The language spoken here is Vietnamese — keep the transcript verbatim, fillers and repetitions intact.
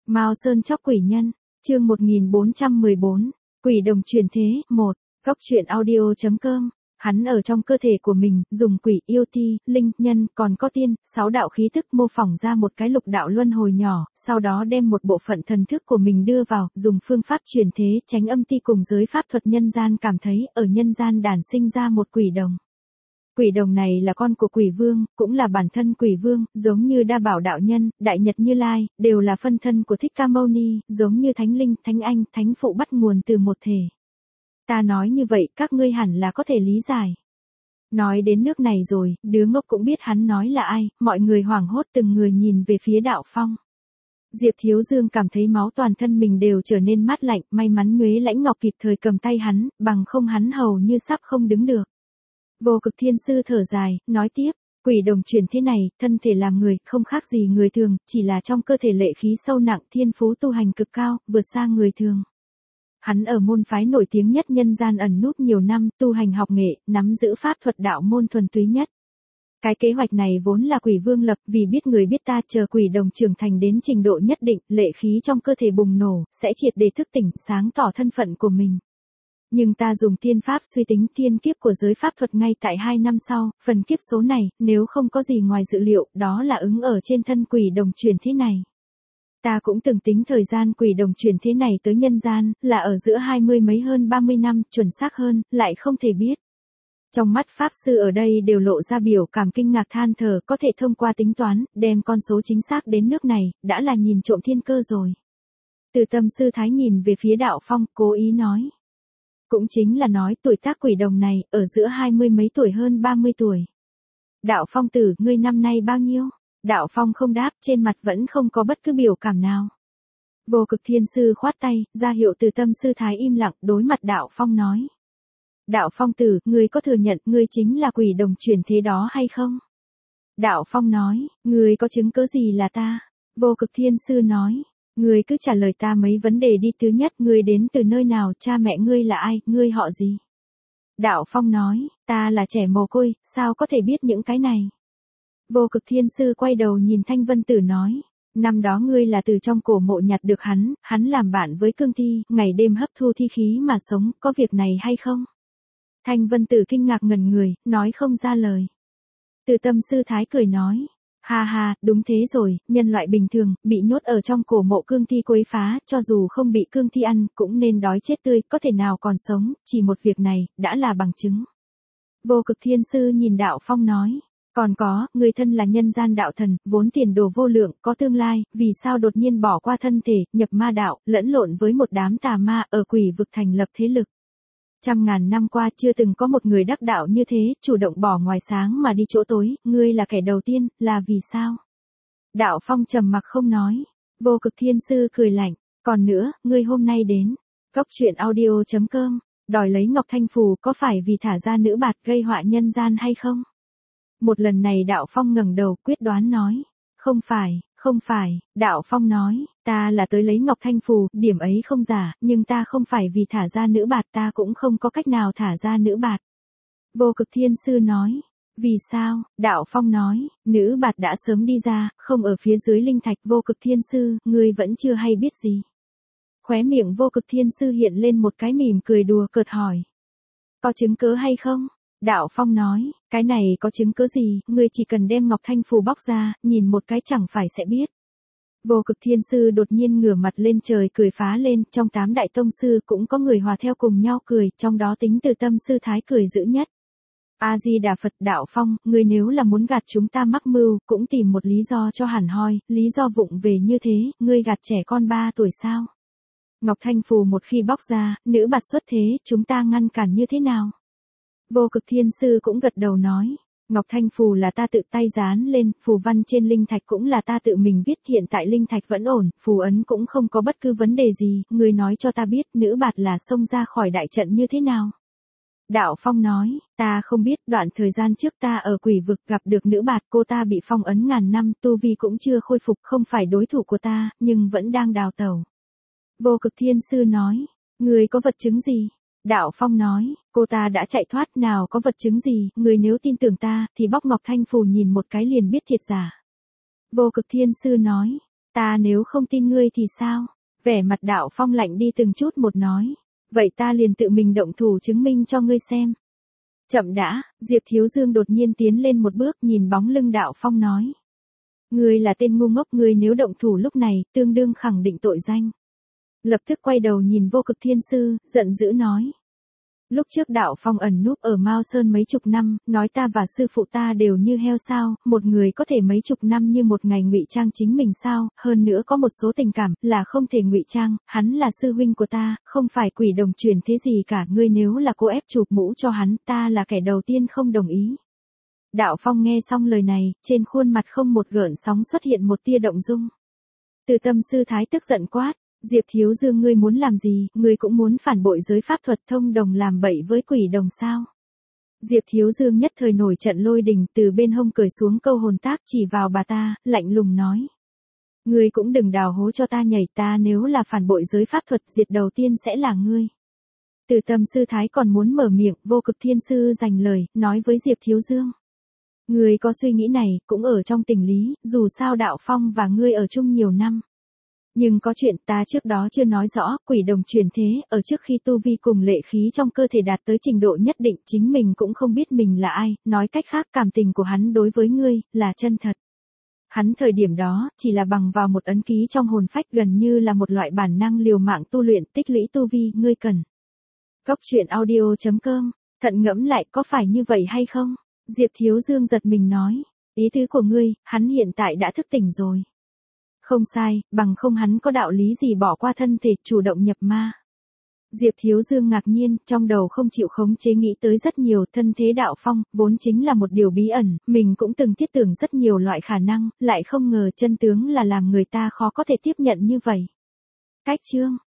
Mao Sơn chóc quỷ nhân, chương một nghìn bốn trăm mười bốn, quỷ đồng truyền thế, một, góc truyện audio chấm com. Hắn ở trong cơ thể của mình, dùng quỷ, yêu ti, linh, nhân, còn có tiên, sáu đạo khí thức mô phỏng ra một cái lục đạo luân hồi nhỏ, sau đó đem một bộ phận thần thức của mình đưa vào, dùng phương pháp truyền thế, tránh âm ti cùng giới pháp thuật nhân gian cảm thấy, ở nhân gian đản sinh ra một quỷ đồng. Quỷ đồng này là con của quỷ vương, cũng là bản thân quỷ vương, giống như Đa Bảo đạo nhân, Đại Nhật Như Lai, đều là phân thân của Thích Ca Mâu Ni, giống như Thánh Linh, Thánh Anh, Thánh Phụ bắt nguồn từ một thể. Ta nói như vậy, các ngươi hẳn là có thể lý giải. Nói đến nước này rồi, đứa ngốc cũng biết hắn nói là ai, mọi người hoảng hốt từng người nhìn về phía Đạo Phong. Diệp Thiếu Dương cảm thấy máu toàn thân mình đều trở nên mát lạnh, may mắn Nhuế Lãnh Ngọc kịp thời cầm tay hắn, bằng không hắn hầu như sắp không đứng được. Vô Cực Thiên Sư thở dài, nói tiếp, quỷ đồng truyền thế này, thân thể làm người, không khác gì người thường, chỉ là trong cơ thể lệ khí sâu nặng, thiên phú tu hành cực cao, vượt xa người thường. Hắn ở môn phái nổi tiếng nhất nhân gian ẩn núp nhiều năm, tu hành học nghệ, nắm giữ pháp thuật đạo môn thuần túy nhất. Cái kế hoạch này vốn là quỷ vương lập, vì biết người biết ta, chờ quỷ đồng trưởng thành đến trình độ nhất định, lệ khí trong cơ thể bùng nổ, sẽ triệt để thức tỉnh, sáng tỏ thân phận của mình. Nhưng ta dùng tiên pháp suy tính thiên kiếp của giới pháp thuật ngay tại hai năm sau, phần kiếp số này, nếu không có gì ngoài dự liệu, đó là ứng ở trên thân quỷ đồng truyền thế này. Ta cũng từng tính thời gian quỷ đồng truyền thế này tới nhân gian, là ở giữa hai mươi mấy hơn ba mươi năm, chuẩn xác hơn, lại không thể biết. Trong mắt Pháp Sư ở đây đều lộ ra biểu cảm kinh ngạc than thở, có thể thông qua tính toán, đem con số chính xác đến nước này, đã là nhìn trộm thiên cơ rồi. Từ Tâm Sư Thái nhìn về phía Đạo Phong, cố ý nói. Cũng chính là nói tuổi tác quỷ đồng này, ở giữa hai mươi mấy tuổi hơn ba mươi tuổi. Đạo Phong tử, ngươi năm nay bao nhiêu? Đạo Phong không đáp, trên mặt vẫn không có bất cứ biểu cảm nào. Vô Cực Thiên Sư khoát tay, ra hiệu Từ Tâm Sư Thái im lặng, đối mặt Đạo Phong nói. Đạo Phong tử, ngươi có thừa nhận ngươi chính là quỷ đồng truyền thế đó hay không? Đạo Phong nói, ngươi có chứng cứ gì là ta? Vô Cực Thiên Sư nói. Ngươi cứ trả lời ta mấy vấn đề đi, thứ nhất, ngươi đến từ nơi nào, cha mẹ ngươi là ai, ngươi họ gì? Đạo Phong nói, ta là trẻ mồ côi, sao có thể biết những cái này? Vô Cực Thiên Sư quay đầu nhìn Thanh Vân Tử nói, năm đó ngươi là từ trong cổ mộ nhặt được hắn, hắn làm bạn với cương thi, ngày đêm hấp thu thi khí mà sống, có việc này hay không? Thanh Vân Tử kinh ngạc ngẩn người, nói không ra lời. Từ Tâm Sư Thái cười nói. Ha ha, đúng thế rồi, nhân loại bình thường, bị nhốt ở trong cổ mộ cương thi quấy phá, cho dù không bị cương thi ăn, cũng nên đói chết tươi, có thể nào còn sống, chỉ một việc này, đã là bằng chứng. Vô Cực Thiên Sư nhìn Đạo Phong nói, còn có, người thân là nhân gian đạo thần, vốn tiền đồ vô lượng, có tương lai, vì sao đột nhiên bỏ qua thân thể, nhập ma đạo, lẫn lộn với một đám tà ma, ở quỷ vực thành lập thế lực. Trăm ngàn năm qua chưa từng có một người đắc đạo như thế, chủ động bỏ ngoài sáng mà đi chỗ tối, ngươi là kẻ đầu tiên, là vì sao? Đạo Phong trầm mặc không nói. Vô Cực Thiên Sư cười lạnh, còn nữa, ngươi hôm nay đến, góc truyện audio chấm com, đòi lấy Ngọc Thanh Phù, có phải vì thả ra nữ bạt gây họa nhân gian hay không? Một lần này Đạo Phong ngẩng đầu, quyết đoán nói, không phải. Không phải, Đạo Phong nói, ta là tới lấy Ngọc Thanh Phù, điểm ấy không giả, nhưng ta không phải vì thả ra nữ bạt, ta cũng không có cách nào thả ra nữ bạt. Vô Cực Thiên Sư nói, vì sao? Đạo Phong nói, nữ bạt đã sớm đi ra, không ở phía dưới linh thạch. Vô Cực Thiên Sư, ngươi vẫn chưa hay biết gì. Khóe miệng Vô Cực Thiên Sư hiện lên một cái mỉm cười đùa cợt hỏi. Có chứng cứ hay không? Đạo Phong nói, cái này có chứng cứ gì, ngươi chỉ cần đem Ngọc Thanh Phù bóc ra, nhìn một cái chẳng phải sẽ biết. Vô Cực Thiên Sư đột nhiên ngửa mặt lên trời cười phá lên, trong tám đại tông sư cũng có người hòa theo cùng nhau cười, trong đó tính Từ Tâm Sư Thái cười dữ nhất. A-di-đà Phật. Đạo Phong, ngươi nếu là muốn gạt chúng ta mắc mưu, cũng tìm một lý do cho hẳn hoi, lý do vụng về như thế, ngươi gạt trẻ con ba tuổi sao? Ngọc Thanh Phù một khi bóc ra, nữ bạt xuất thế, chúng ta ngăn cản như thế nào? Vô Cực Thiên Sư cũng gật đầu nói, Ngọc Thanh Phù là ta tự tay dán lên, phù văn trên linh thạch cũng là ta tự mình viết, hiện tại linh thạch vẫn ổn, phù ấn cũng không có bất cứ vấn đề gì, ngươi nói cho ta biết, nữ bạt là xông ra khỏi đại trận như thế nào? Đạo Phong nói, ta không biết, đoạn thời gian trước ta ở quỷ vực gặp được nữ bạt, cô ta bị phong ấn ngàn năm, tu vi cũng chưa khôi phục, không phải đối thủ của ta, nhưng vẫn đang đào tẩu. Vô Cực Thiên Sư nói, ngươi có vật chứng gì? Đạo Phong nói, cô ta đã chạy thoát, nào có vật chứng gì, người nếu tin tưởng ta, thì bóc Ngọc Thanh Phù nhìn một cái liền biết thiệt giả. Vô Cực Thiên Sư nói, Ta nếu không tin ngươi thì sao? Vẻ mặt Đạo Phong lạnh đi từng chút một nói. Vậy ta liền tự mình động thủ chứng minh cho ngươi xem. Chậm đã, Diệp Thiếu Dương đột nhiên tiến lên một bước nhìn bóng lưng Đạo Phong nói. Ngươi là tên ngu ngốc, ngươi nếu động thủ lúc này, tương đương khẳng định tội danh. Lập tức quay đầu nhìn Vô Cực Thiên Sư, giận dữ nói. Lúc trước Đạo Phong ẩn núp ở Mao Sơn mấy chục năm, nói ta và sư phụ ta đều như heo sao, một người có thể mấy chục năm như một ngày ngụy trang chính mình sao, hơn nữa có một số tình cảm, là không thể ngụy trang, hắn là sư huynh của ta, không phải quỷ đồng truyền thế gì cả, ngươi nếu là cô ép chụp mũ cho hắn, ta là kẻ đầu tiên không đồng ý. Đạo Phong nghe xong lời này, trên khuôn mặt không một gợn sóng xuất hiện một tia động dung. Từ Tâm sư thái tức giận quát. Diệp Thiếu Dương, ngươi muốn làm gì, ngươi cũng muốn phản bội giới pháp thuật thông đồng làm bậy với quỷ đồng sao? Diệp Thiếu Dương nhất thời nổi trận lôi đình, từ bên hông cởi xuống câu hồn tác chỉ vào bà ta, lạnh lùng nói. Ngươi cũng đừng đào hố cho ta nhảy, ta nếu là phản bội giới pháp thuật diệt đầu tiên sẽ là ngươi. Từ Tâm sư thái còn muốn mở miệng, Vô Cực Thiên Sư giành lời, nói với Diệp Thiếu Dương. Ngươi có suy nghĩ này, cũng ở trong tình lý, dù sao Đạo Phong và ngươi ở chung nhiều năm. Nhưng có chuyện ta trước đó chưa nói rõ, quỷ đồng truyền thế, ở trước khi tu vi cùng lệ khí trong cơ thể đạt tới trình độ nhất định, chính mình cũng không biết mình là ai, nói cách khác cảm tình của hắn đối với ngươi, là chân thật. Hắn thời điểm đó, chỉ là bằng vào một ấn ký trong hồn phách gần như là một loại bản năng liều mạng tu luyện tích lũy tu vi, ngươi cần. Góc truyện audio chấm com, thận ngẫm lại có phải như vậy hay không? Diệp Thiếu Dương giật mình nói, ý tứ của ngươi, hắn hiện tại đã thức tỉnh rồi. Không sai, bằng không hắn có đạo lý gì bỏ qua thân thể chủ động nhập ma. Diệp Thiếu Dương ngạc nhiên, trong đầu không chịu khống chế nghĩ tới rất nhiều, thân thế Đạo Phong, vốn chính là một điều bí ẩn, mình cũng từng thiết tưởng rất nhiều loại khả năng, lại không ngờ chân tướng là làm người ta khó có thể tiếp nhận như vậy. Cách chương